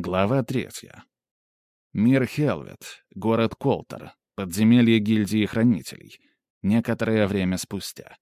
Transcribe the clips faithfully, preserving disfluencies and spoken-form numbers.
Глава третья. Мир Хелвет, город Колтер, подземелье гильдии хранителей. Некоторое время спустя.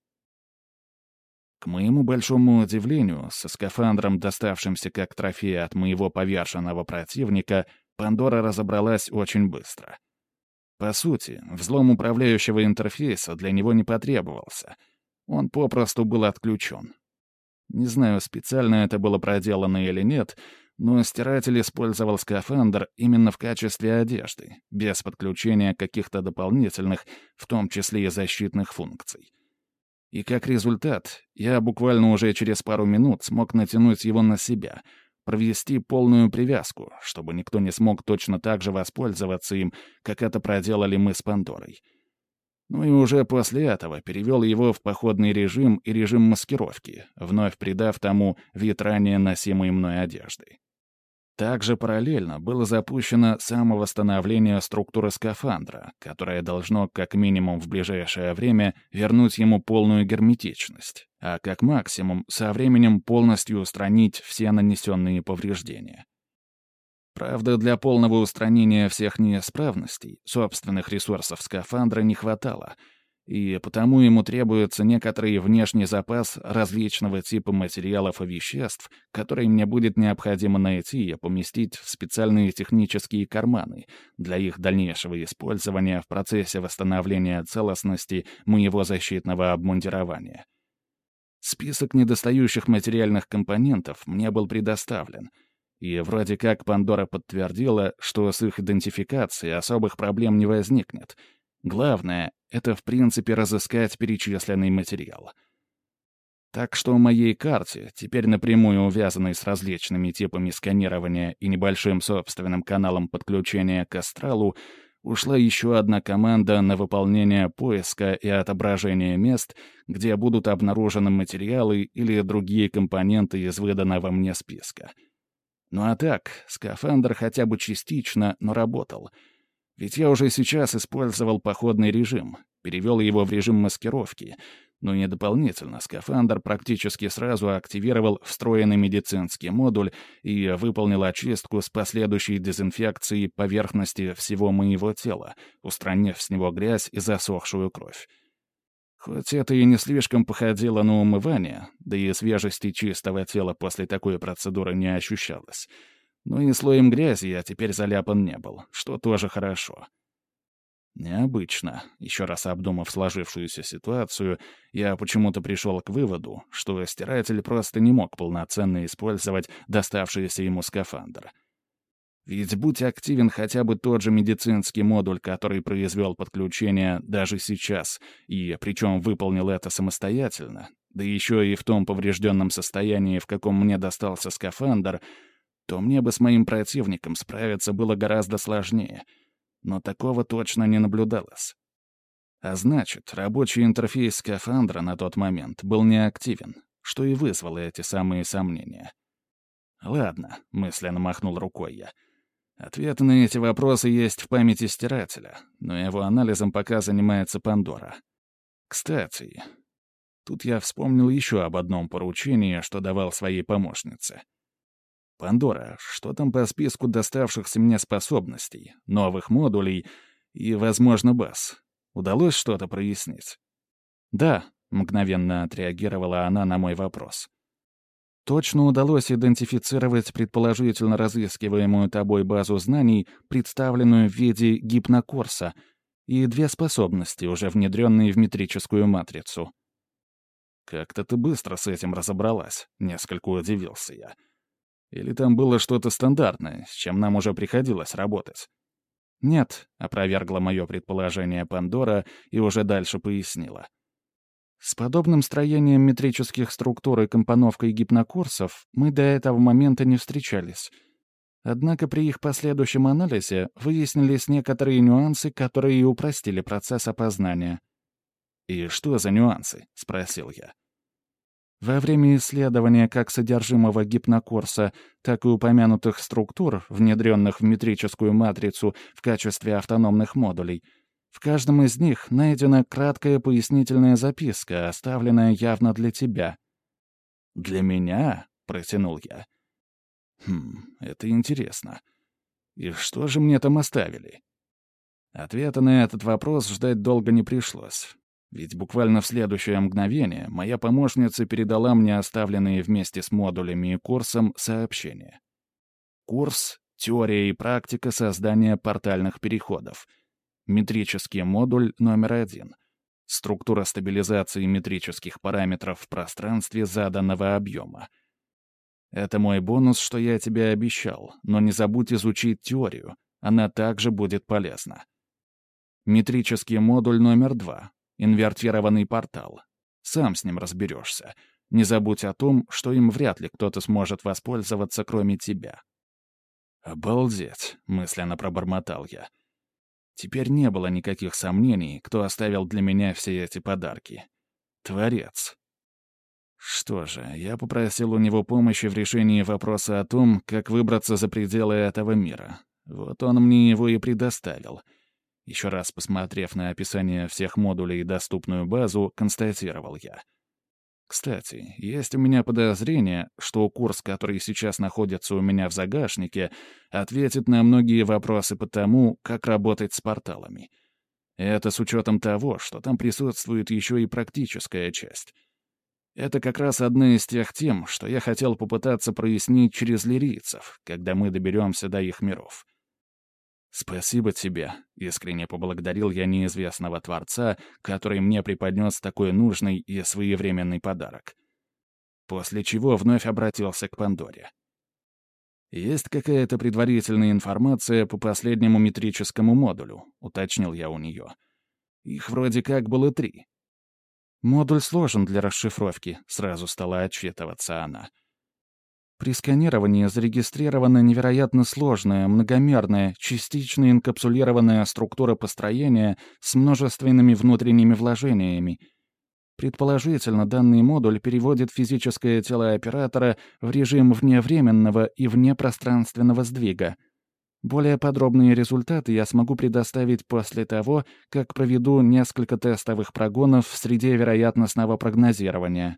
К моему большому удивлению, со скафандром, доставшимся как трофей от моего поверженного противника, Пандора разобралась очень быстро. По сути, взлом управляющего интерфейса для него не потребовался. Он попросту был отключен. Не знаю, специально это было проделано или нет, но стиратель использовал скафандр именно в качестве одежды, без подключения каких-то дополнительных, в том числе и защитных функций. И как результат, я буквально уже через пару минут смог натянуть его на себя, провести полную привязку, чтобы никто не смог точно так же воспользоваться им, как это проделали мы с Пандорой. Ну и уже после этого перевел его в походный режим и режим маскировки, вновь придав тому вид ранее носимой мной одежды. Также параллельно было запущено самовосстановление структуры скафандра, которое должно как минимум в ближайшее время вернуть ему полную герметичность, а как максимум со временем полностью устранить все нанесенные повреждения. Правда, для полного устранения всех неисправностей собственных ресурсов скафандра не хватало, и потому ему требуется некоторый внешний запас различного типа материалов и веществ, которые мне будет необходимо найти и поместить в специальные технические карманы для их дальнейшего использования в процессе восстановления целостности моего защитного обмундирования. Список недостающих материальных компонентов мне был предоставлен, и вроде как Пандора подтвердила, что с их идентификацией особых проблем не возникнет. Главное — это, в принципе, разыскать перечисленный материал. Так что в моей карте, теперь напрямую увязанной с различными типами сканирования и небольшим собственным каналом подключения к астралу, ушла еще одна команда на выполнение поиска и отображения мест, где будут обнаружены материалы или другие компоненты из выданного мне списка. Ну а так, скафандр хотя бы частично, но работал. Ведь я уже сейчас использовал походный режим, перевел его в режим маскировки, но не дополнительно. Скафандр практически сразу активировал встроенный медицинский модуль и выполнил очистку с последующей дезинфекцией поверхности всего моего тела, устранив с него грязь и засохшую кровь. Хоть это и не слишком походило на умывание, да и свежести чистого тела после такой процедуры не ощущалось, но и слоем грязи я теперь заляпан не был, что тоже хорошо. Необычно. Еще раз обдумав сложившуюся ситуацию, я почему-то пришел к выводу, что стиратель просто не мог полноценно использовать доставшийся ему скафандр. Ведь будь активен хотя бы тот же медицинский модуль, который произвел подключение даже сейчас, и причем выполнил это самостоятельно, да еще и в том поврежденном состоянии, в каком мне достался скафандр, то мне бы с моим противником справиться было гораздо сложнее. Но такого точно не наблюдалось. А значит, рабочий интерфейс скафандра на тот момент был неактивен, что и вызвало эти самые сомнения. «Ладно», — мысленно махнул рукой я. «Ответы на эти вопросы есть в памяти стирателя, но его анализом пока занимается Пандора. Кстати, тут я вспомнил еще об одном поручении, что давал своей помощнице. Пандора, что там по списку доставшихся мне способностей, новых модулей и, возможно, баз? Удалось что-то прояснить?» «Да», — мгновенно отреагировала она на мой вопрос. «Точно удалось идентифицировать предположительно разыскиваемую тобой базу знаний, представленную в виде гипнокорса, и две способности, уже внедренные в метрическую матрицу». «Как-то ты быстро с этим разобралась», — несколько удивился я. «Или там было что-то стандартное, с чем нам уже приходилось работать?» «Нет», — опровергла мое предположение Пандора и уже дальше пояснила. «С подобным строением метрических структур и компоновкой гипнокурсов мы до этого момента не встречались. Однако при их последующем анализе выяснились некоторые нюансы, которые и упростили процесс опознания». «И что за нюансы?» — спросил я. Во время исследования как содержимого гипнокурса, так и упомянутых структур, внедренных в метрическую матрицу в качестве автономных модулей, в каждом из них найдена краткая пояснительная записка, оставленная явно для тебя. «Для меня?» — протянул я. Хм, это интересно. И что же мне там оставили? Ответа на этот вопрос ждать долго не пришлось. Ведь буквально в следующее мгновение моя помощница передала мне оставленные вместе с модулями и курсом сообщения. Курс «Теория и практика создания портальных переходов». Метрический модуль номер один. Структура стабилизации метрических параметров в пространстве заданного объема. Это мой бонус, что я тебе обещал, но не забудь изучить теорию. Она также будет полезна. Метрический модуль номер два. Инвертированный портал. Сам с ним разберешься. Не забудь о том, что им вряд ли кто-то сможет воспользоваться, кроме тебя. «Обалдеть!» — мысленно пробормотал я. Теперь не было никаких сомнений, кто оставил для меня все эти подарки. Творец. Что же, я попросил у него помощи в решении вопроса о том, как выбраться за пределы этого мира. Вот он мне его и предоставил. Еще раз посмотрев на описание всех модулей и доступную базу, констатировал я. Кстати, есть у меня подозрение, что курс, который сейчас находится у меня в загашнике, ответит на многие вопросы по тому, как работать с порталами. И это с учетом того, что там присутствует еще и практическая часть. Это как раз одна из тех тем, что я хотел попытаться прояснить через лирийцев, когда мы доберемся до их миров. «Спасибо тебе», — искренне поблагодарил я неизвестного Творца, который мне преподнес такой нужный и своевременный подарок. После чего вновь обратился к Пандоре. «Есть какая-то предварительная информация по последнему метрическому модулю?» — уточнил я у нее. «Их вроде как было три». «Модуль сложен для расшифровки», — сразу стала отчитываться она. При сканировании зарегистрирована невероятно сложная, многомерная, частично инкапсулированная структура построения с множественными внутренними вложениями. Предположительно, данный модуль переводит физическое тело оператора в режим вневременного и внепространственного сдвига. Более подробные результаты я смогу предоставить после того, как проведу несколько тестовых прогонов в среде вероятностного прогнозирования.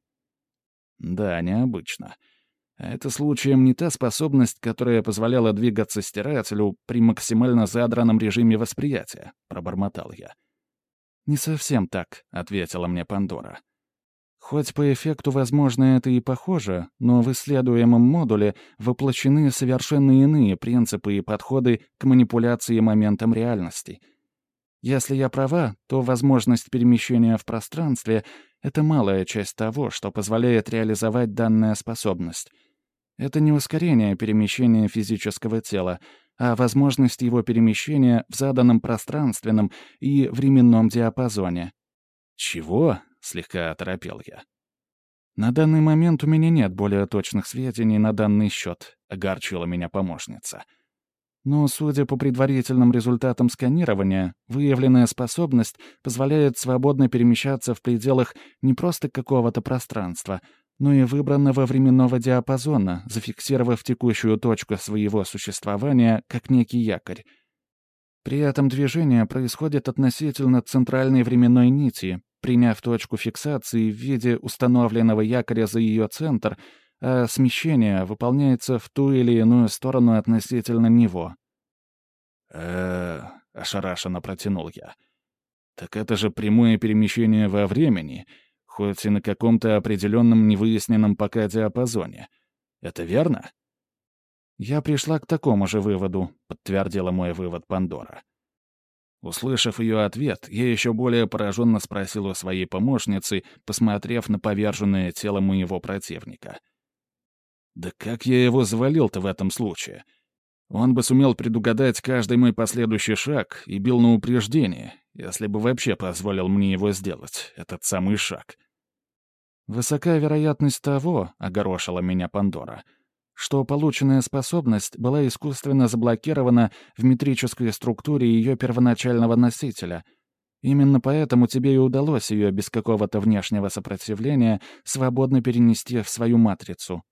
Да, необычно. Это случаем не та способность, которая позволяла двигаться стирателю при максимально задранном режиме восприятия, пробормотал я. «Не совсем так», — ответила мне Пандора. «Хоть по эффекту, возможно, это и похоже, но в исследуемом модуле воплощены совершенно иные принципы и подходы к манипуляции моментом реальности. Если я права, то возможность перемещения в пространстве — это малая часть того, что позволяет реализовать данная способность. Это не ускорение перемещения физического тела, а возможность его перемещения в заданном пространственном и временном диапазоне». «Чего?» — слегка оторопел я. «На данный момент у меня нет более точных сведений на данный счет», — огорчила меня помощница. «Но, судя по предварительным результатам сканирования, выявленная способность позволяет свободно перемещаться в пределах не просто какого-то пространства, но и выбранного временного диапазона, зафиксировав текущую точку своего существования как некий якорь. При этом движение происходит относительно центральной временной нити, приняв точку фиксации в виде установленного якоря за ее центр, а смещение выполняется в ту или иную сторону относительно него». «Э-э-э», ошарашенно протянул я. «Так это же прямое перемещение во времени, хоть и на каком-то определенном невыясненном пока диапазоне. Это верно?» «Я пришла к такому же выводу», — подтвердила мой вывод Пандора. Услышав ее ответ, я еще более пораженно спросил у своей помощницы, посмотрев на поверженное тело моего противника. «Да как я его завалил-то в этом случае? Он бы сумел предугадать каждый мой последующий шаг и бил на упреждение, если бы вообще позволил мне его сделать, этот самый шаг». «Высока вероятность того», — огорошила меня Пандора, «что полученная способность была искусственно заблокирована в метрической структуре ее первоначального носителя. Именно поэтому тебе и удалось ее без какого-то внешнего сопротивления свободно перенести в свою матрицу».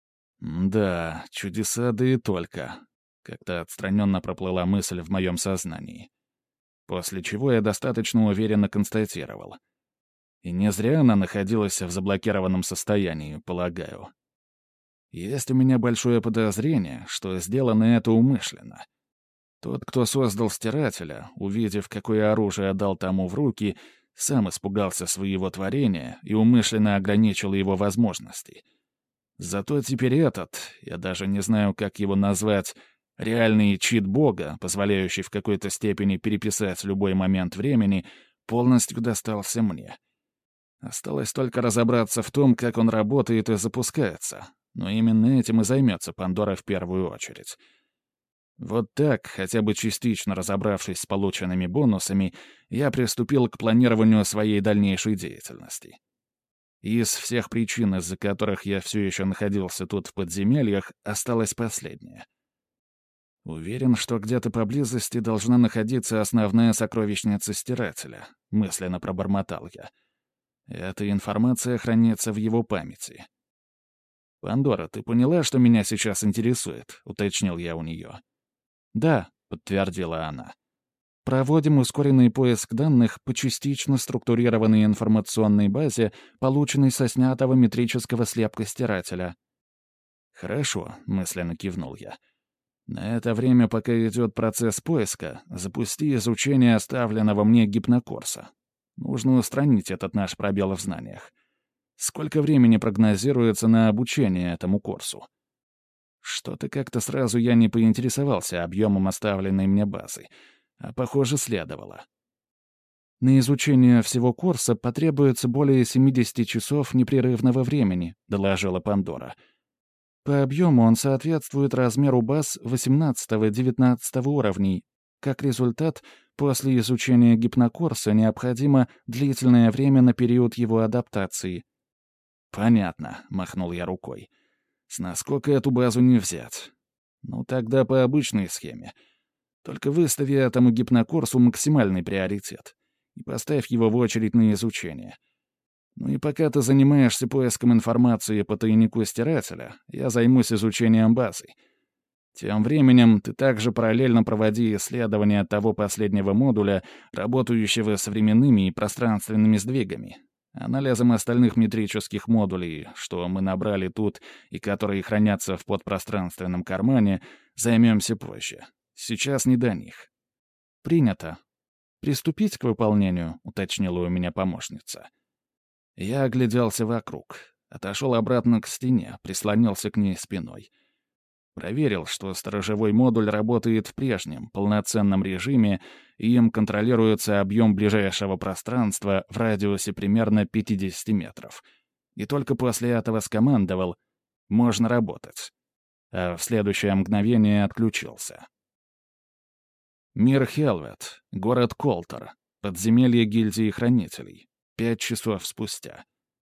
«Да, чудеса, да и только». Как-то отстраненно проплыла мысль в моем сознании. После чего я достаточно уверенно констатировал. И не зря она находилась в заблокированном состоянии, полагаю. Есть у меня большое подозрение, что сделано это умышленно. Тот, кто создал стирателя, увидев, какое оружие дал тому в руки, сам испугался своего творения и умышленно ограничил его возможности. Зато теперь этот, я даже не знаю, как его назвать, реальный чит Бога, позволяющий в какой-то степени переписать любой момент времени, полностью достался мне. Осталось только разобраться в том, как он работает и запускается. Но именно этим и займется Пандора в первую очередь. Вот так, хотя бы частично разобравшись с полученными бонусами, я приступил к планированию своей дальнейшей деятельности. Из всех причин, из-за которых я все еще находился тут в подземельях, осталась последняя. Уверен, что где-то поблизости должна находиться основная сокровищница Стирателя, мысленно пробормотал я. Эта информация хранится в его памяти. «Пандора, ты поняла, что меня сейчас интересует?» — уточнил я у нее. «Да», — подтвердила она. «Проводим ускоренный поиск данных по частично структурированной информационной базе, полученной со снятого метрического слепка Стирателя». «Хорошо», — мысленно кивнул я. «На это время, пока идет процесс поиска, запусти изучение оставленного мне гипнокорса. Нужно устранить этот наш пробел в знаниях. Сколько времени прогнозируется на обучение этому курсу?» Что-то как-то сразу я не поинтересовался объемом оставленной мне базы, а, похоже, следовало. «На изучение всего курса потребуется более семидесяти часов непрерывного времени», — доложила Пандора. «По объему он соответствует размеру баз восемнадцатого-девятнадцатого уровней. Как результат, после изучения гипнокурса необходимо длительное время на период его адаптации». «Понятно», — махнул я рукой. «С наскока эту базу не взять? Ну, тогда по обычной схеме. Только выстави этому гипнокурсу максимальный приоритет и поставь его в очередь на изучение. Ну и пока ты занимаешься поиском информации по тайнику Стирателя, я займусь изучением базы. Тем временем ты также параллельно проводи исследования того последнего модуля, работающего с временными и пространственными сдвигами. Анализом остальных метрических модулей, что мы набрали тут и которые хранятся в подпространственном кармане, займемся позже. Сейчас не до них». «Принято. Приступить к выполнению», — уточнила у меня помощница. Я огляделся вокруг, отошел обратно к стене, прислонился к ней спиной. Проверил, что сторожевой модуль работает в прежнем, полноценном режиме, и им контролируется объем ближайшего пространства в радиусе примерно пятидесяти метров. И только после этого скомандовал «можно работать», а в следующее мгновение отключился. Мир Хелвет, город Колтер, подземелье гильдии хранителей, пять часов спустя.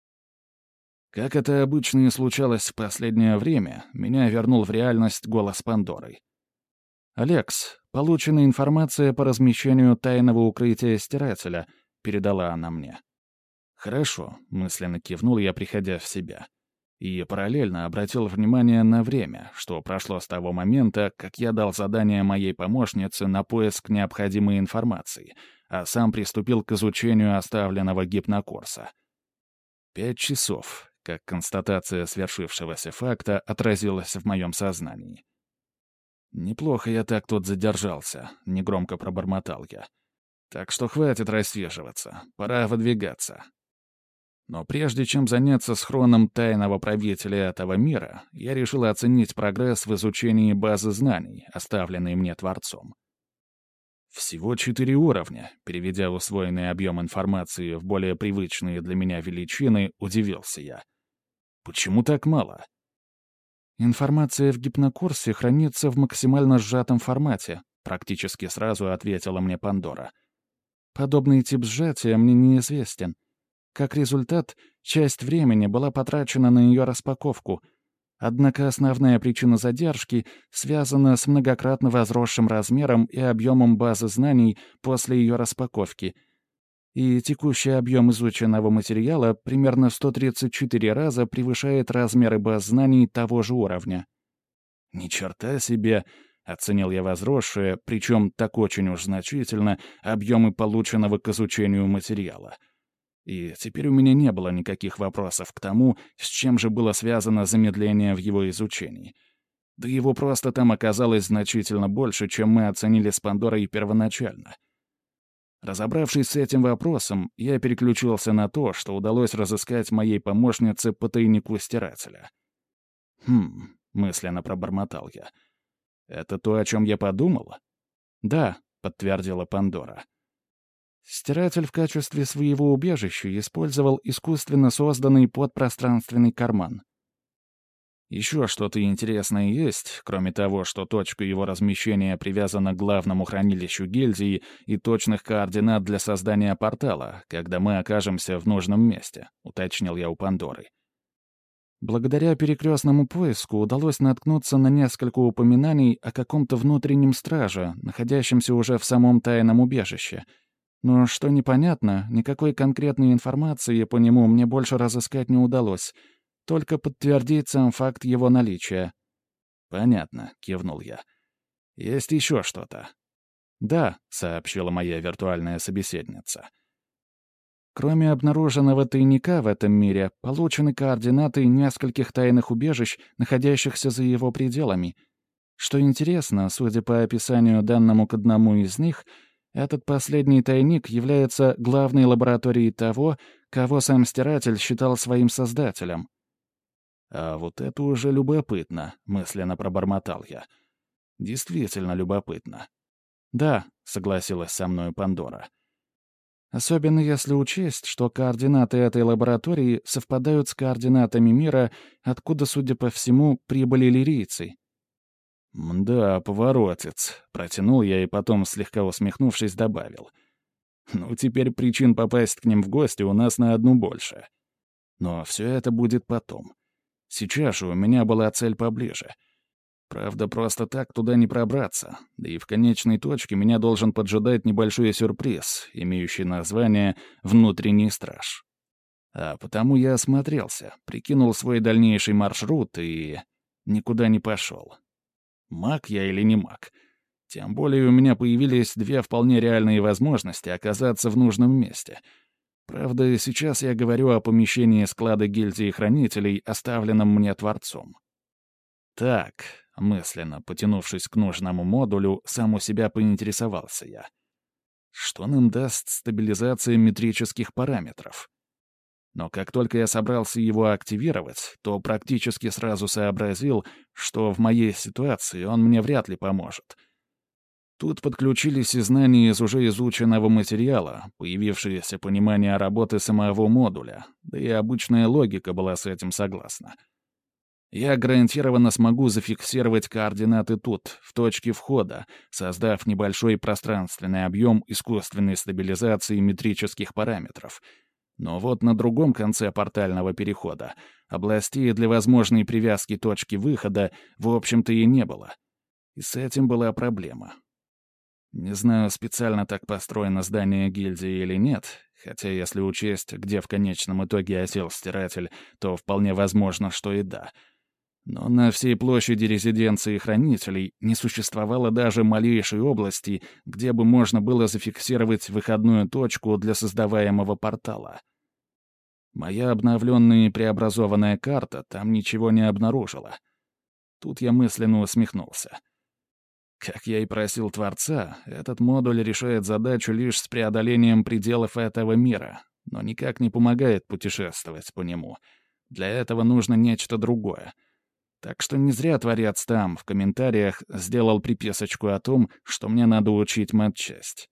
Как это обычно и случалось в последнее время, меня вернул в реальность голос Пандоры. «Алекс, получена информация по размещению тайного укрытия Стирателя», — передала она мне. «Хорошо», — мысленно кивнул я, приходя в себя. И параллельно обратил внимание на время, что прошло с того момента, как я дал задание моей помощнице на поиск необходимой информации, а сам приступил к изучению оставленного гипнокурса. Пять часов, как констатация свершившегося факта отразилась в моем сознании. «Неплохо я так тут задержался», — негромко пробормотал я. «Так что хватит рассиживаться, пора выдвигаться». Но прежде чем заняться схроном тайного правителя этого мира, я решил оценить прогресс в изучении базы знаний, оставленной мне Творцом. Всего четыре уровня, переведя усвоенный объем информации в более привычные для меня величины, удивился я. Почему так мало? «Информация в гипнокурсе хранится в максимально сжатом формате», практически сразу ответила мне Пандора. «Подобный тип сжатия мне неизвестен. Как результат, часть времени была потрачена на ее распаковку. Однако основная причина задержки связана с многократно возросшим размером и объемом базы знаний после ее распаковки. И текущий объем изученного материала примерно в сто тридцать четыре раза превышает размеры баз знаний того же уровня». «Ни черта себе!» — оценил я возросшие, причем так очень уж значительно, объемы полученного к изучению материала. И теперь у меня не было никаких вопросов к тому, с чем же было связано замедление в его изучении. Да его просто там оказалось значительно больше, чем мы оценили с Пандорой первоначально. Разобравшись с этим вопросом, я переключился на то, что удалось разыскать моей помощнице по тайнику стирателя. «Хм», — мысленно пробормотал я. «Это то, о чем я подумал?» «Да», — подтвердила Пандора. Стиратель в качестве своего убежища использовал искусственно созданный подпространственный карман. Еще что-то интересное есть, кроме того, что точка его размещения привязана к главному хранилищу гильдии и точных координат для создания портала, когда мы окажемся в нужном месте, уточнил я у Пандоры. Благодаря перекрестному поиску удалось наткнуться на несколько упоминаний о каком-то внутреннем страже, находящемся уже в самом тайном убежище. Но что непонятно, никакой конкретной информации по нему мне больше разыскать не удалось, только подтвердить сам факт его наличия. «Понятно», — кивнул я. «Есть еще что-то?» «Да», — сообщила моя виртуальная собеседница. Кроме обнаруженного тайника в этом мире, получены координаты нескольких тайных убежищ, находящихся за его пределами. Что интересно, судя по описанию данному к одному из них, этот последний тайник является главной лабораторией того, кого сам Стиратель считал своим создателем. «А вот это уже любопытно», — мысленно пробормотал я. «Действительно любопытно». «Да», — согласилась со мной Пандора. Особенно если учесть, что координаты этой лаборатории совпадают с координатами мира, откуда, судя по всему, прибыли лирийцы. «Да, поворотец», — протянул я и потом, слегка усмехнувшись, добавил. «Ну, теперь причин попасть к ним в гости у нас на одну больше. Но все это будет потом. Сейчас же у меня была цель поближе. Правда, просто так туда не пробраться, да и в конечной точке меня должен поджидать небольшой сюрприз, имеющий название «Внутренний страж». А потому я осмотрелся, прикинул свой дальнейший маршрут и никуда не пошел. Маг я или не маг? Тем более у меня появились две вполне реальные возможности оказаться в нужном месте. Правда, сейчас я говорю о помещении склада гильдии хранителей, оставленном мне Творцом. Так, мысленно потянувшись к нужному модулю, сам у себя поинтересовался я. Что нам даст стабилизация метрических параметров? Но как только я собрался его активировать, то практически сразу сообразил, что в моей ситуации он мне вряд ли поможет. Тут подключились и знания из уже изученного материала, появившееся понимание работы самого модуля, да и обычная логика была с этим согласна. Я гарантированно смогу зафиксировать координаты тут, в точке входа, создав небольшой пространственный объем искусственной стабилизации метрических параметров. Но вот на другом конце портального перехода областей для возможной привязки точки выхода в общем-то и не было. И с этим была проблема. Не знаю, специально так построено здание гильдии или нет, хотя если учесть, где в конечном итоге осел Стиратель, то вполне возможно, что и да. Но на всей площади резиденции хранителей не существовало даже малейшей области, где бы можно было зафиксировать выходную точку для создаваемого портала. Моя обновленная и преобразованная карта там ничего не обнаружила. Тут я мысленно усмехнулся. Как я и просил Творца, этот модуль решает задачу лишь с преодолением пределов этого мира, но никак не помогает путешествовать по нему. Для этого нужно нечто другое. Так что не зря Творец там, в комментариях, сделал приписочку о том, что мне надо учить матчасть.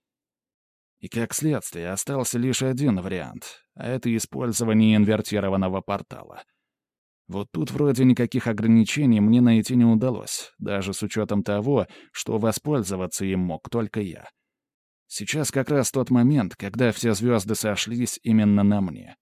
И как следствие остался лишь один вариант, а это использование инвертированного портала. Вот тут вроде никаких ограничений мне найти не удалось, даже с учетом того, что воспользоваться им мог только я. Сейчас как раз тот момент, когда все звезды сошлись именно на мне.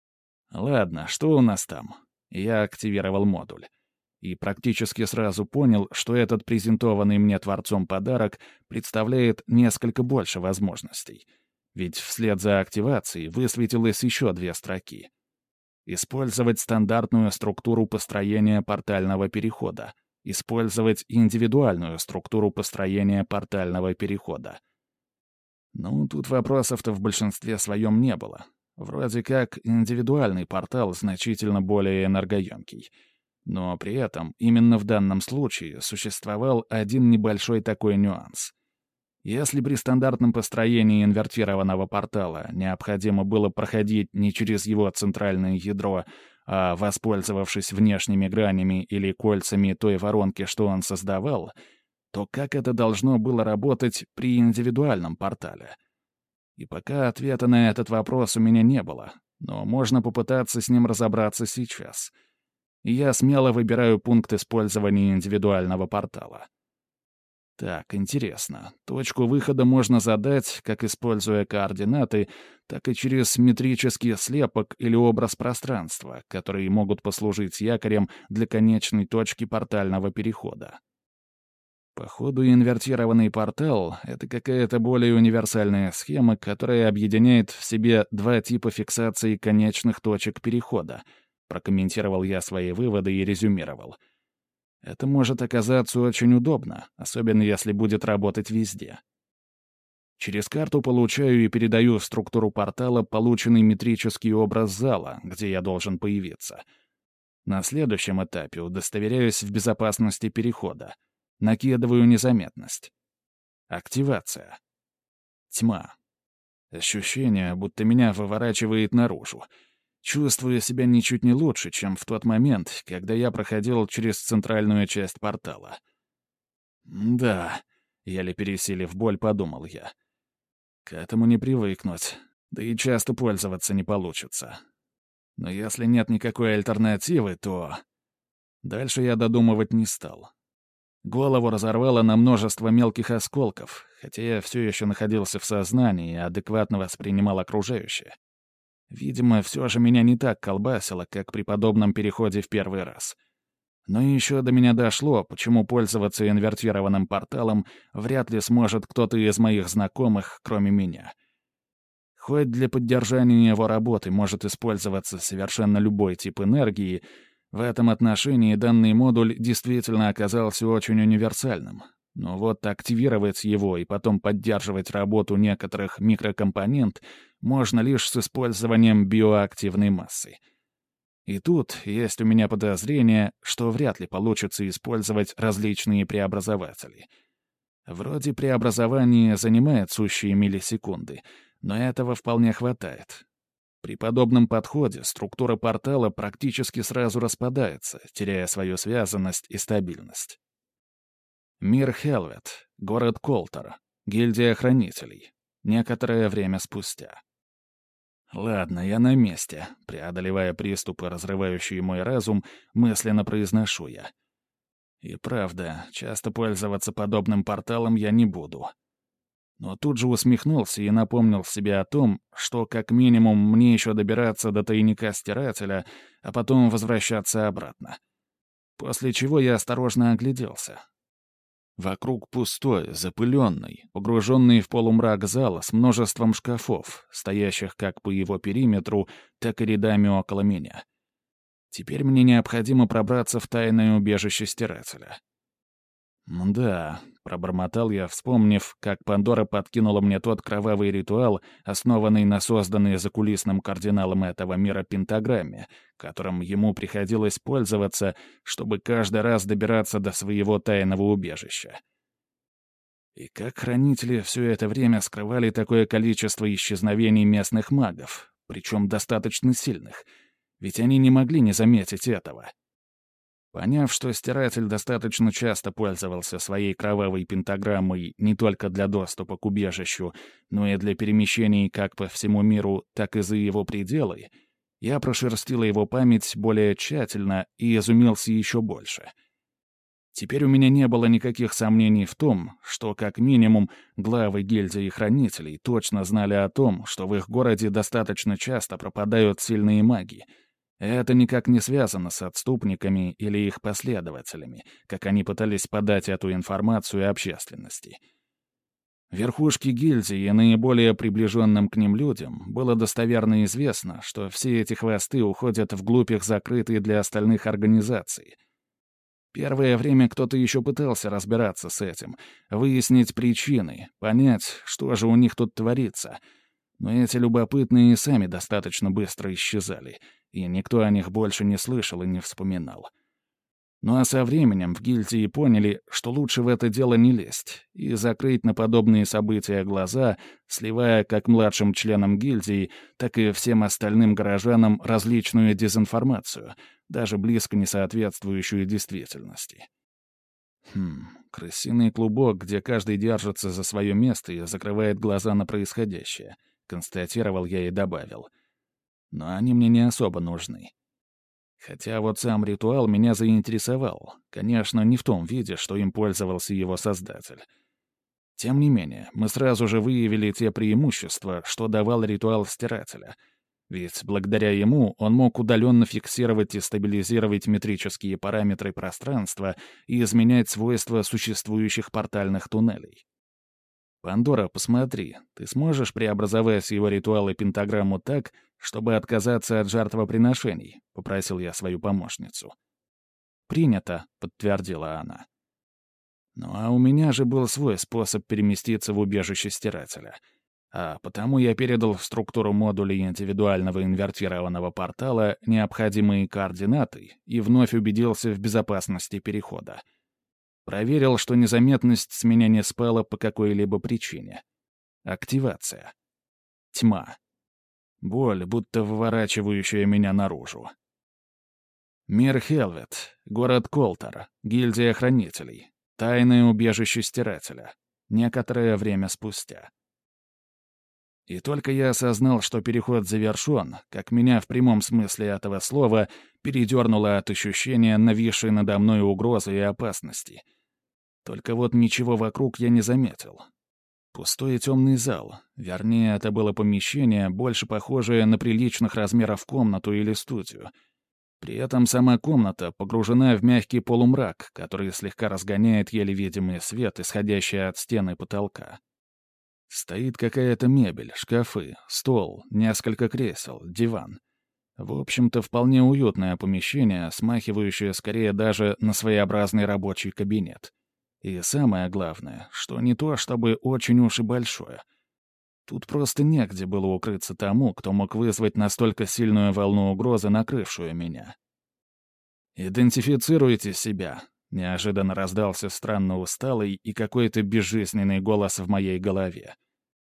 Ладно, что у нас там? Я активировал модуль. И практически сразу понял, что этот презентованный мне Творцом подарок представляет несколько больше возможностей. Ведь вслед за активацией высветилось еще две строки. Использовать стандартную структуру построения портального перехода. Использовать индивидуальную структуру построения портального перехода. Ну, тут вопросов-то в большинстве своем не было. Вроде как индивидуальный портал значительно более энергоемкий. Но при этом именно в данном случае существовал один небольшой такой нюанс. Если при стандартном построении инвертированного портала необходимо было проходить не через его центральное ядро, а воспользовавшись внешними гранями или кольцами той воронки, что он создавал, то как это должно было работать при индивидуальном портале? И пока ответа на этот вопрос у меня не было, но можно попытаться с ним разобраться сейчас. И я смело выбираю пункт использования индивидуального портала. Так, интересно. Точку выхода можно задать, как используя координаты, так и через метрический слепок или образ пространства, которые могут послужить якорем для конечной точки портального перехода. Походу, инвертированный портал — это какая-то более универсальная схема, которая объединяет в себе два типа фиксации конечных точек перехода. Прокомментировал я свои выводы и резюмировал. Это может оказаться очень удобно, особенно если будет работать везде. Через карту получаю и передаю в структуру портала полученный метрический образ зала, где я должен появиться. На следующем этапе удостоверяюсь в безопасности перехода. Накидываю незаметность. Активация. Тьма. Ощущение, будто меня выворачивает наружу. Чувствую себя ничуть не лучше, чем в тот момент, когда я проходил через центральную часть портала. «Да», — еле пересилив боль, подумал я. «К этому не привыкнуть, да и часто пользоваться не получится. Но если нет никакой альтернативы, то...» Дальше я додумывать не стал. Голову разорвало на множество мелких осколков, хотя я все еще находился в сознании и адекватно воспринимал окружающее. Видимо, все же меня не так колбасило, как при подобном переходе в первый раз. Но еще до меня дошло, почему пользоваться инвертированным порталом вряд ли сможет кто-то из моих знакомых, кроме меня. Хоть для поддержания его работы может использоваться совершенно любой тип энергии, в этом отношении данный модуль действительно оказался очень универсальным. Но вот активировать его и потом поддерживать работу некоторых микрокомпонент можно лишь с использованием биоактивной массы. И тут есть у меня подозрение, что вряд ли получится использовать различные преобразователи. Вроде преобразование занимает сущие миллисекунды, но этого вполне хватает. При подобном подходе структура портала практически сразу распадается, теряя свою связанность и стабильность. Мир Хелвет, город Колтер, гильдия хранителей. Некоторое время спустя. «Ладно, я на месте», — преодолевая приступы, разрывающие мой разум, мысленно произношу я. И правда, часто пользоваться подобным порталом я не буду. Но тут же усмехнулся и напомнил себе о том, что как минимум мне еще добираться до тайника стирателя, а потом возвращаться обратно. После чего я осторожно огляделся. Вокруг пустой, запыленный, погруженный в полумрак зал с множеством шкафов, стоящих как по его периметру, так и рядами около меня. Теперь мне необходимо пробраться в тайное убежище стирателя. «Да», — пробормотал я, вспомнив, как Пандора подкинула мне тот кровавый ритуал, основанный на созданной закулисным кардиналом этого мира пентаграмме, которым ему приходилось пользоваться, чтобы каждый раз добираться до своего тайного убежища. И как хранители все это время скрывали такое количество исчезновений местных магов, причем достаточно сильных, ведь они не могли не заметить этого. Поняв, что стиратель достаточно часто пользовался своей кровавой пентаграммой не только для доступа к убежищу, но и для перемещений как по всему миру, так и за его пределы, я прошерстил его память более тщательно и изумился еще больше. Теперь у меня не было никаких сомнений в том, что, как минимум, главы гильдии хранителей точно знали о том, что в их городе достаточно часто пропадают сильные маги. Это никак не связано с отступниками или их последователями, как они пытались подать эту информацию общественности. Верхушке гильдии и наиболее приближенным к ним людям было достоверно известно, что все эти хвосты уходят вглубь их закрытой для остальных организаций. Первое время кто-то еще пытался разбираться с этим, выяснить причины, понять, что же у них тут творится. Но эти любопытные и сами достаточно быстро исчезали, и никто о них больше не слышал и не вспоминал. Ну а со временем в гильдии поняли, что лучше в это дело не лезть и закрыть на подобные события глаза, сливая как младшим членам гильдии, так и всем остальным горожанам различную дезинформацию, даже близко не соответствующую действительности. Хм, крысиный клубок, где каждый держится за свое место и закрывает глаза на происходящее, констатировал я и добавил. Но они мне не особо нужны. Хотя вот сам ритуал меня заинтересовал. Конечно, не в том виде, что им пользовался его создатель. Тем не менее, мы сразу же выявили те преимущества, что давал ритуал Стирателя. Ведь благодаря ему он мог удаленно фиксировать и стабилизировать метрические параметры пространства и изменять свойства существующих портальных туннелей. «Пандора, посмотри, ты сможешь преобразовать его ритуал и пентаграмму так, чтобы отказаться от жертвоприношений?» — попросил я свою помощницу. «Принято», — подтвердила она. Ну а у меня же был свой способ переместиться в убежище Стирателя. А потому я передал в структуру модулей индивидуального инвертированного портала необходимые координаты и вновь убедился в безопасности перехода. Проверил, что незаметность с меня не спала по какой-либо причине. Активация. Тьма. Боль, будто выворачивающая меня наружу. Мир Хелвет. Город Колтер. Гильдия Хранителей. Тайное убежище Стирателя. Некоторое время спустя. И только я осознал, что переход завершен, как меня в прямом смысле этого слова передернуло от ощущения нависшей надо мной угрозы и опасности. Только вот ничего вокруг я не заметил. Пустой темный зал. Вернее, это было помещение, больше похожее на приличных размеров комнату или студию. При этом сама комната погружена в мягкий полумрак, который слегка разгоняет еле видимый свет, исходящий от стены и потолка. Стоит какая-то мебель, шкафы, стол, несколько кресел, диван. В общем-то, вполне уютное помещение, смахивающее скорее даже на своеобразный рабочий кабинет. И самое главное, что не то чтобы очень уж и большое. Тут просто негде было укрыться тому, кто мог вызвать настолько сильную волну угрозы, накрывшую меня. «Идентифицируйте себя», — неожиданно раздался странно усталый и какой-то безжизненный голос в моей голове.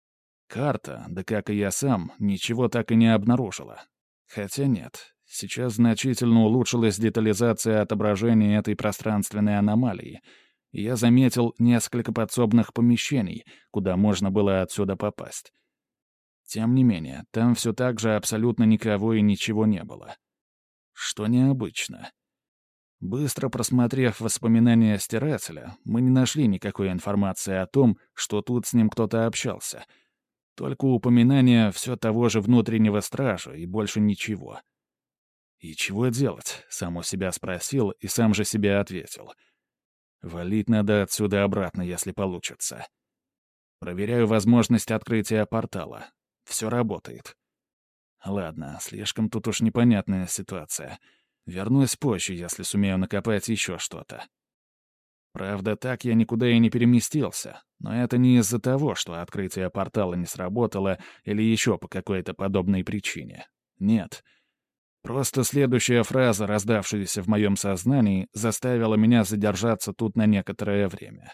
Карта, да как и я сам, ничего так и не обнаружила. Хотя нет, сейчас значительно улучшилась детализация отображения этой пространственной аномалии, и я заметил несколько подсобных помещений, куда можно было отсюда попасть. Тем не менее, там все так же абсолютно никого и ничего не было. Что необычно. Быстро просмотрев воспоминания Стирателя, мы не нашли никакой информации о том, что тут с ним кто-то общался. Только упоминание все того же внутреннего стража и больше ничего. «И чего делать?» — сам у себя спросил и сам же себе ответил. «Валить надо отсюда обратно, если получится». Проверяю возможность открытия портала. Все работает. Ладно, слишком тут уж непонятная ситуация. Вернусь позже, если сумею накопать еще что-то. Правда, так я никуда и не переместился, но это не из-за того, что открытие портала не сработало или еще по какой-то подобной причине. Нет. Просто следующая фраза, раздавшаяся в моем сознании, заставила меня задержаться тут на некоторое время.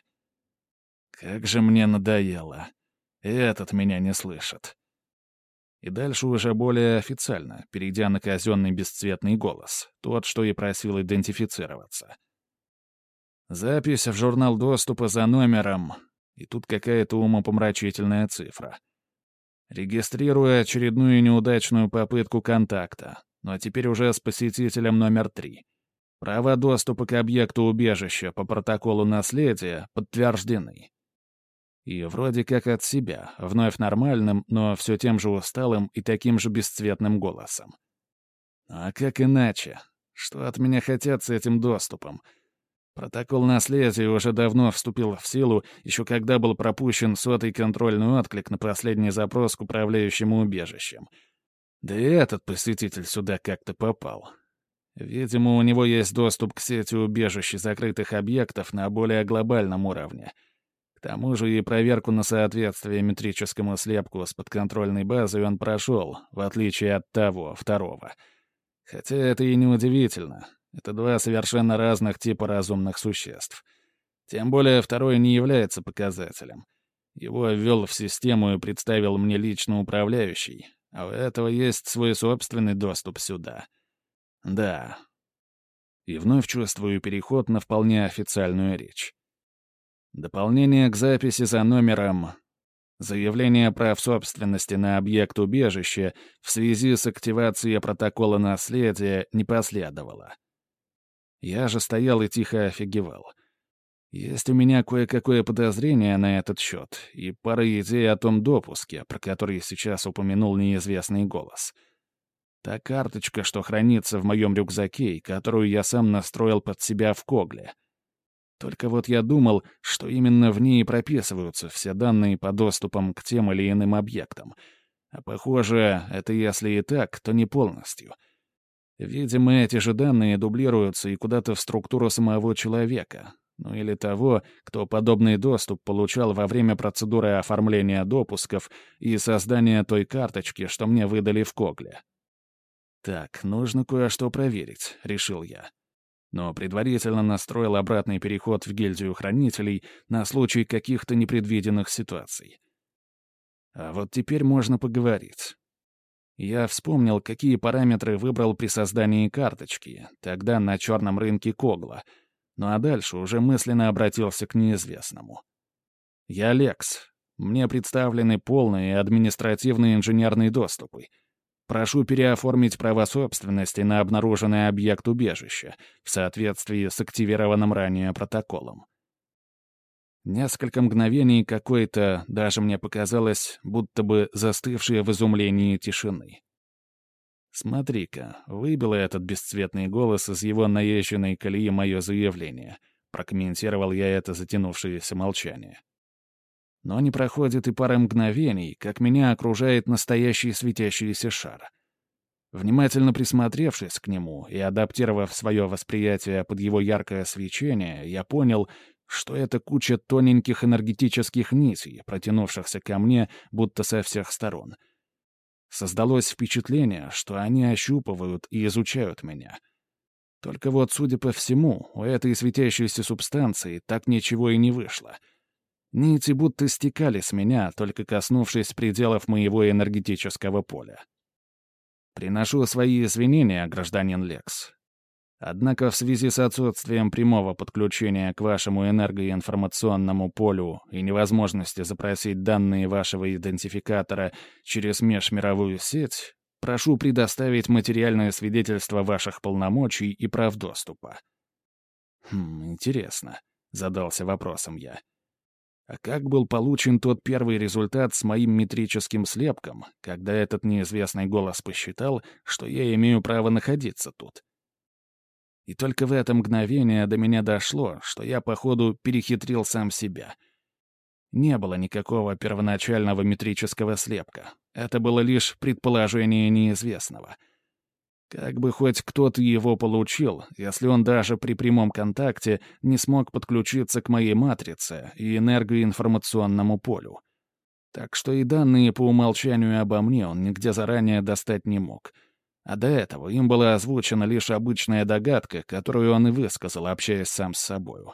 Как же мне надоело. И этот меня не слышит. И дальше уже более официально, перейдя на казенный бесцветный голос, тот, что и просил идентифицироваться. Запись в журнал доступа за номером, и тут какая-то умопомрачительная цифра. Регистрирую очередную неудачную попытку контакта, но теперь уже с посетителем номер три. Права доступа к объекту убежища по протоколу наследия подтверждены. И вроде как от себя, вновь нормальным, но все тем же усталым и таким же бесцветным голосом. А как иначе? Что от меня хотят с этим доступом? Протокол наследия уже давно вступил в силу, еще когда был пропущен сотый контрольный отклик на последний запрос к управляющему убежищем. Да и этот посетитель сюда как-то попал. Видимо, у него есть доступ к сети убежищ и закрытых объектов на более глобальном уровне. К тому же и проверку на соответствие метрическому слепку с подконтрольной базой он прошел, в отличие от того, второго. Хотя это и не удивительно. Это два совершенно разных типа разумных существ. Тем более второй не является показателем. Его ввел в систему и представил мне лично управляющий, а у этого есть свой собственный доступ сюда. Да. И вновь чувствую переход на вполне официальную речь. Дополнение к записи за номером «Заявление прав собственности на объект убежища в связи с активацией протокола наследия» не последовало. Я же стоял и тихо офигевал. Есть у меня кое-какое подозрение на этот счет и пара идей о том допуске, про который сейчас упомянул неизвестный голос. Та карточка, что хранится в моем рюкзаке и которую я сам настроил под себя в Когле. Только вот я думал, что именно в ней прописываются все данные по доступам к тем или иным объектам. А похоже, это если и так, то не полностью. Видимо, эти же данные дублируются и куда-то в структуру самого человека. Ну или того, кто подобный доступ получал во время процедуры оформления допусков и создания той карточки, что мне выдали в Когле. «Так, нужно кое-что проверить», — решил я. Но предварительно настроил обратный переход в гильдию хранителей на случай каких-то непредвиденных ситуаций. А вот теперь можно поговорить. Я вспомнил, какие параметры выбрал при создании карточки, тогда на черном рынке Когла, ну а дальше уже мысленно обратился к неизвестному. Я Лекс. Мне представлены полные административные инженерные доступы. Прошу переоформить права собственности на обнаруженный объект убежища в соответствии с активированным ранее протоколом. Несколько мгновений какой-то, даже мне показалось, будто бы застывшие в изумлении тишины. «Смотри-ка, выбило этот бесцветный голос из его наезженной колеи мое заявление», — прокомментировал я это затянувшееся молчание. Но не проходит и пары мгновений, как меня окружает настоящий светящийся шар. Внимательно присмотревшись к нему и адаптировав свое восприятие под его яркое свечение, я понял, что это куча тоненьких энергетических нитей, протянувшихся ко мне будто со всех сторон. Создалось впечатление, что они ощупывают и изучают меня. Только вот, судя по всему, у этой светящейся субстанции так ничего и не вышло. Нити будто стекали с меня, только коснувшись пределов моего энергетического поля. Приношу свои извинения, гражданин Лекс. Однако в связи с отсутствием прямого подключения к вашему энергоинформационному полю и невозможности запросить данные вашего идентификатора через межмировую сеть, прошу предоставить материальное свидетельство ваших полномочий и прав доступа. Хм, интересно, задался вопросом я. А как был получен тот первый результат с моим метрическим слепком, когда этот неизвестный голос посчитал, что я имею право находиться тут? И только в это мгновение до меня дошло, что я, походу, перехитрил сам себя. Не было никакого первоначального метрического слепка. Это было лишь предположение неизвестного. Как бы хоть кто-то его получил, если он даже при прямом контакте не смог подключиться к моей матрице и энергоинформационному полю. Так что и данные по умолчанию обо мне он нигде заранее достать не мог. А до этого им была озвучена лишь обычная догадка, которую он и высказал, общаясь сам с собою.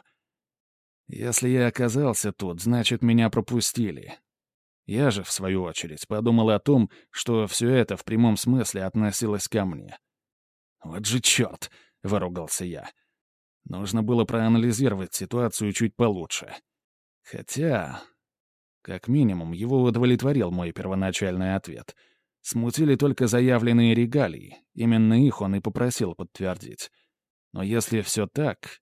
Если я оказался тут, значит, меня пропустили. Я же, в свою очередь, подумал о том, что все это в прямом смысле относилось ко мне. «Вот же черт!» — выругался я. Нужно было проанализировать ситуацию чуть получше. Хотя, как минимум, его удовлетворил мой первоначальный ответ. Смутили только заявленные регалии. Именно их он и попросил подтвердить. Но если все так...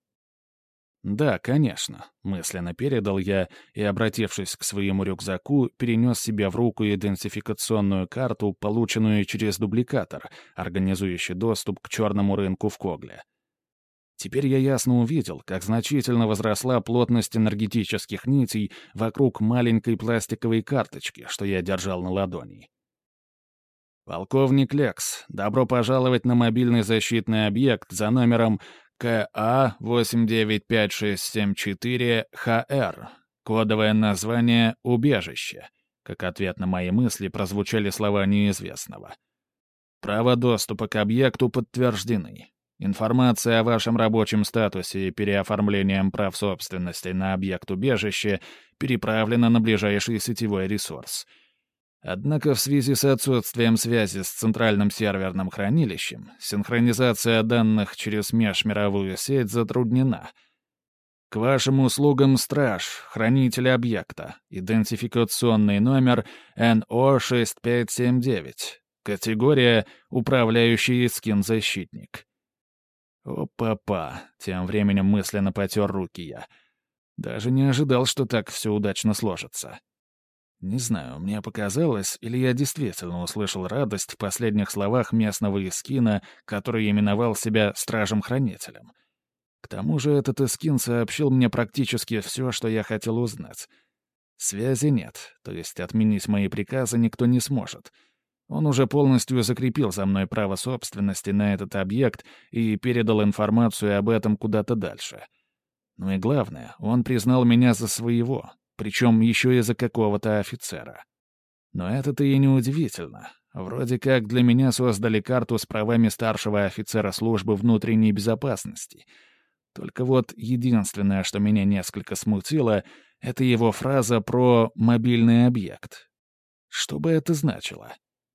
«Да, конечно», — мысленно передал я и, обратившись к своему рюкзаку, перенес себе в руку идентификационную карту, полученную через дубликатор, организующий доступ к черному рынку в Когле. Теперь я ясно увидел, как значительно возросла плотность энергетических нитей вокруг маленькой пластиковой карточки, что я держал на ладони. «Полковник Лекс, добро пожаловать на мобильный защитный объект за номером К А восемь девять пять шесть семь четыре Х Р», Кодовое название «Убежище». Как ответ на мои мысли прозвучали слова неизвестного. Право доступа к объекту подтверждены. Информация о вашем рабочем статусе и переоформлением прав собственности на объект убежища переправлена на ближайший сетевой ресурс. Однако в связи с отсутствием связи с центральным серверным хранилищем, синхронизация данных через межмировую сеть затруднена. К вашим услугам страж, хранитель объекта, идентификационный номер эн о шесть пять семь девять, категория «Управляющий скин-защитник». О-папа, тем временем мысленно потер руки я. Даже не ожидал, что так все удачно сложится. Не знаю, мне показалось, или я действительно услышал радость в последних словах местного эскина, который именовал себя Стражем-Хранителем. К тому же этот эскин сообщил мне практически все, что я хотел узнать. Связи нет, то есть отменить мои приказы никто не сможет. Он уже полностью закрепил за мной право собственности на этот объект и передал информацию об этом куда-то дальше. Ну и главное, он признал меня за своего, причем еще и за какого-то офицера. Но это-то и не удивительно. Вроде как для меня создали карту с правами старшего офицера службы внутренней безопасности. Только вот единственное, что меня несколько смутило, это его фраза про «мобильный объект». Что бы это значило?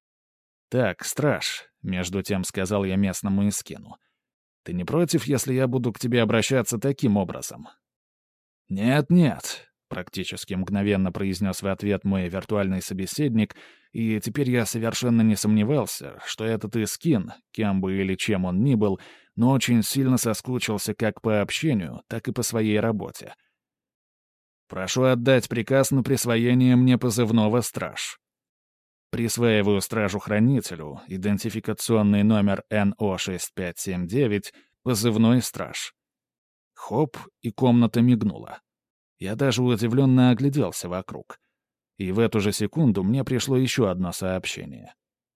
«Так, страж», — между тем сказал я местному эскину, — «ты не против, если я буду к тебе обращаться таким образом?» «Нет-нет», — практически мгновенно произнес в ответ мой виртуальный собеседник, и теперь я совершенно не сомневался, что этот эскин, кем бы или чем он ни был, но очень сильно соскучился как по общению, так и по своей работе. «Прошу отдать приказ на присвоение мне позывного «Страж». Присваиваю стражу-хранителю идентификационный номер эн о шесть пять семь девять, позывной «Страж». Хоп, и комната мигнула. Я даже удивленно огляделся вокруг. И в эту же секунду мне пришло еще одно сообщение.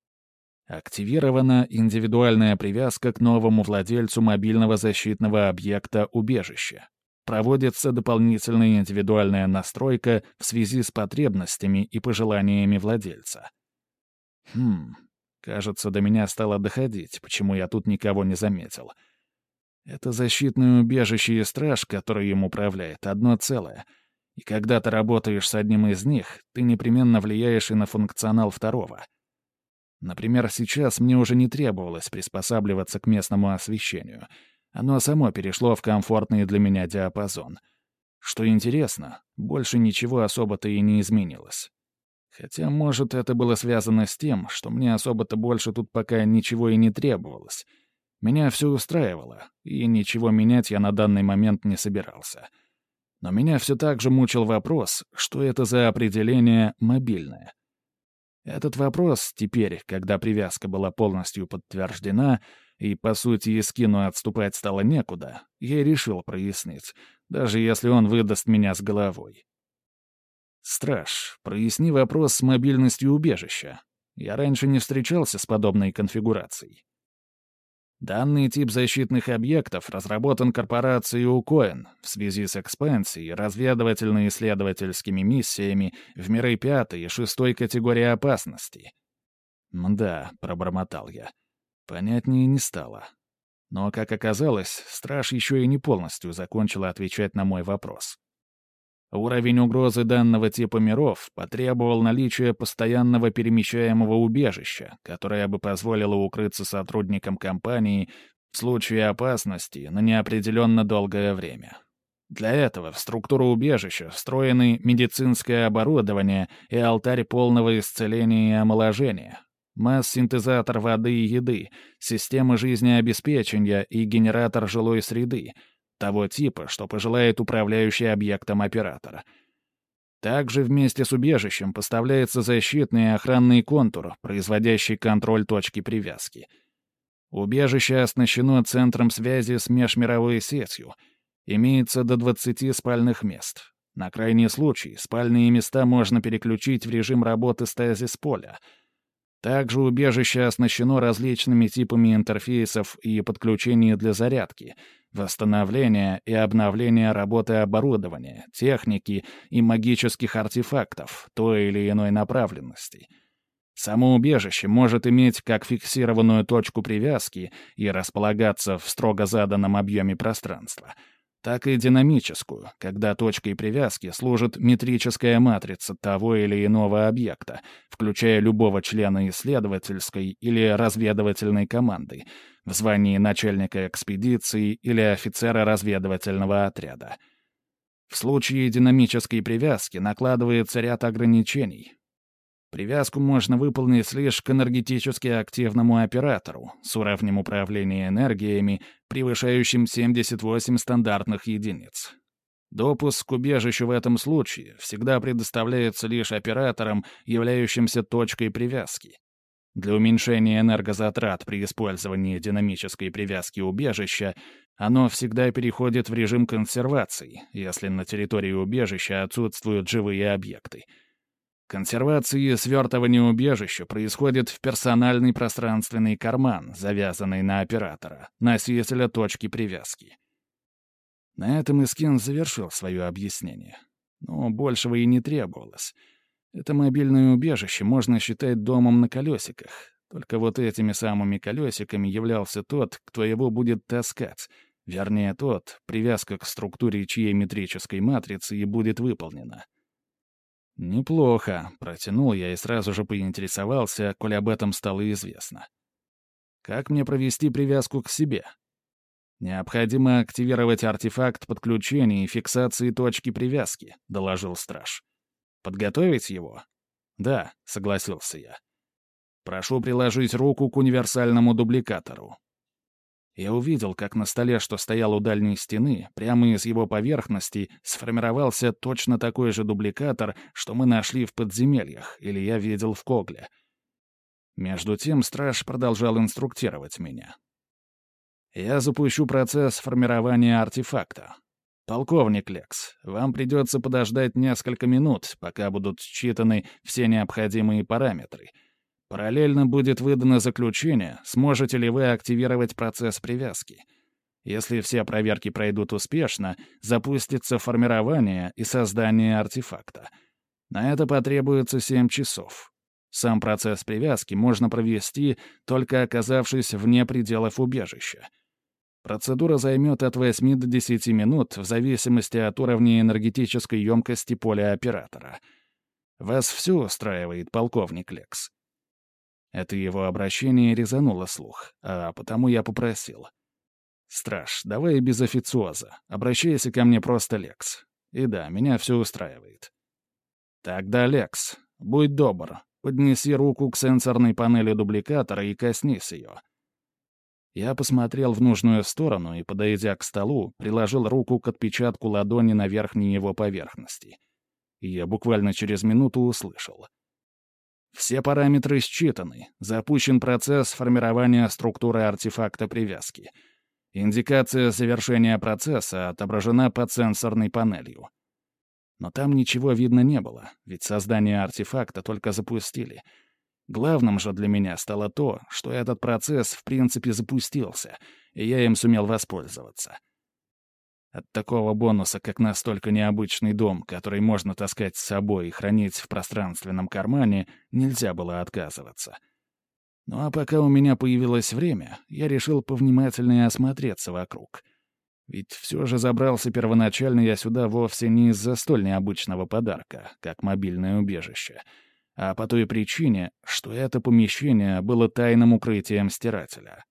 Активирована индивидуальная привязка к новому владельцу мобильного защитного объекта убежища. Проводится дополнительная индивидуальная настройка в связи с потребностями и пожеланиями владельца. Хм, кажется, до меня стало доходить, почему я тут никого не заметил. Это защитное убежище и страж, который им управляет, одно целое. И когда ты работаешь с одним из них, ты непременно влияешь и на функционал второго. Например, сейчас мне уже не требовалось приспосабливаться к местному освещению. Оно само перешло в комфортный для меня диапазон. Что интересно, больше ничего особо-то и не изменилось. Хотя, может, это было связано с тем, что мне особо-то больше тут пока ничего и не требовалось. Меня все устраивало, и ничего менять я на данный момент не собирался. Но меня все так же мучил вопрос, что это за определение «мобильное». Этот вопрос теперь, когда привязка была полностью подтверждена, и, по сути, эскину отступать стало некуда, я решил прояснить, даже если он выдаст меня с головой. «Страж, проясни вопрос с мобильностью убежища. Я раньше не встречался с подобной конфигурацией. Данный тип защитных объектов разработан корпорацией Укоин в связи с экспансией разведывательно-исследовательскими миссиями в миры пятой и шестой категории опасности». «Мда», — пробормотал я. Понятнее не стало. Но, как оказалось, страж еще и не полностью закончила отвечать на мой вопрос. Уровень угрозы данного типа миров потребовал наличия постоянного перемещаемого убежища, которое бы позволило укрыться сотрудникам компании в случае опасности на неопределенно долгое время. Для этого в структуру убежища встроены медицинское оборудование и алтарь полного исцеления и омоложения, масс-синтезатор воды и еды, система жизнеобеспечения и генератор жилой среды, того типа, что пожелает управляющий объектом оператор. Также вместе с убежищем поставляется защитный и охранный контур, производящий контроль точки привязки. Убежище оснащено центром связи с межмировой сетью. Имеется до двадцати спальных мест. На крайний случай спальные места можно переключить в режим работы стазис-поля. Также убежище оснащено различными типами интерфейсов и подключений для зарядки, восстановления и обновления работы оборудования, техники и магических артефактов той или иной направленности. Само убежище может иметь как фиксированную точку привязки и располагаться в строго заданном объеме пространства, так и динамическую, когда точкой привязки служит метрическая матрица того или иного объекта, включая любого члена исследовательской или разведывательной команды в звании начальника экспедиции или офицера разведывательного отряда. В случае динамической привязки накладывается ряд ограничений. Привязку можно выполнить лишь к энергетически активному оператору с уровнем управления энергиями, превышающим семьдесят восемь стандартных единиц. Допуск к убежищу в этом случае всегда предоставляется лишь операторам, являющимся точкой привязки. Для уменьшения энергозатрат при использовании динамической привязки убежища оно всегда переходит в режим консервации, если на территории убежища отсутствуют живые объекты. Консервация и свертывание убежища происходит в персональный пространственный карман, завязанный на оператора, носителя точки привязки. На этом Искин завершил свое объяснение. Но большего и не требовалось. Это мобильное убежище можно считать домом на колесиках. Только вот этими самыми колесиками являлся тот, кто его будет таскать. Вернее, тот, привязка к структуре чьей метрической матрицы и будет выполнена. «Неплохо», — протянул я и сразу же поинтересовался, коль об этом стало известно. «Как мне провести привязку к себе?» «Необходимо активировать артефакт подключения и фиксации точки привязки», — доложил страж. «Подготовить его?» «Да», — согласился я. «Прошу приложить руку к универсальному дубликатору». Я увидел, как на столе, что стоял у дальней стены, прямо из его поверхности сформировался точно такой же дубликатор, что мы нашли в подземельях, или я видел в Когле. Между тем страж продолжал инструктировать меня. «Я запущу процесс формирования артефакта. Полковник Лекс, вам придется подождать несколько минут, пока будут считаны все необходимые параметры. Параллельно будет выдано заключение, сможете ли вы активировать процесс привязки. Если все проверки пройдут успешно, запустится формирование и создание артефакта. На это потребуется семь часов. Сам процесс привязки можно провести, только оказавшись вне пределов убежища. Процедура займет от восьми до десяти минут в зависимости от уровня энергетической емкости поля оператора. Вас все устраивает, полковник Лекс?» Это его обращение резануло слух, а потому я попросил. «Страж, давай без официоза. Обращайся ко мне просто Лекс. И да, меня все устраивает». «Тогда, Лекс, будь добр, поднеси руку к сенсорной панели дубликатора и коснись ее». Я посмотрел в нужную сторону и, подойдя к столу, приложил руку к отпечатку ладони на верхней его поверхности. И я буквально через минуту услышал. Все параметры считаны. Запущен процесс формирования структуры артефакта привязки. Индикация завершения процесса отображена под сенсорной панелью. Но там ничего видно не было, ведь создание артефакта только запустили. Главным же для меня стало то, что этот процесс в принципе запустился, и я им сумел воспользоваться. От такого бонуса, как настолько необычный дом, который можно таскать с собой и хранить в пространственном кармане, нельзя было отказываться. Ну а пока у меня появилось время, я решил повнимательнее осмотреться вокруг. Ведь все же забрался первоначально я сюда вовсе не из-за столь необычного подарка, как мобильное убежище, а по той причине, что это помещение было тайным укрытием стирателя.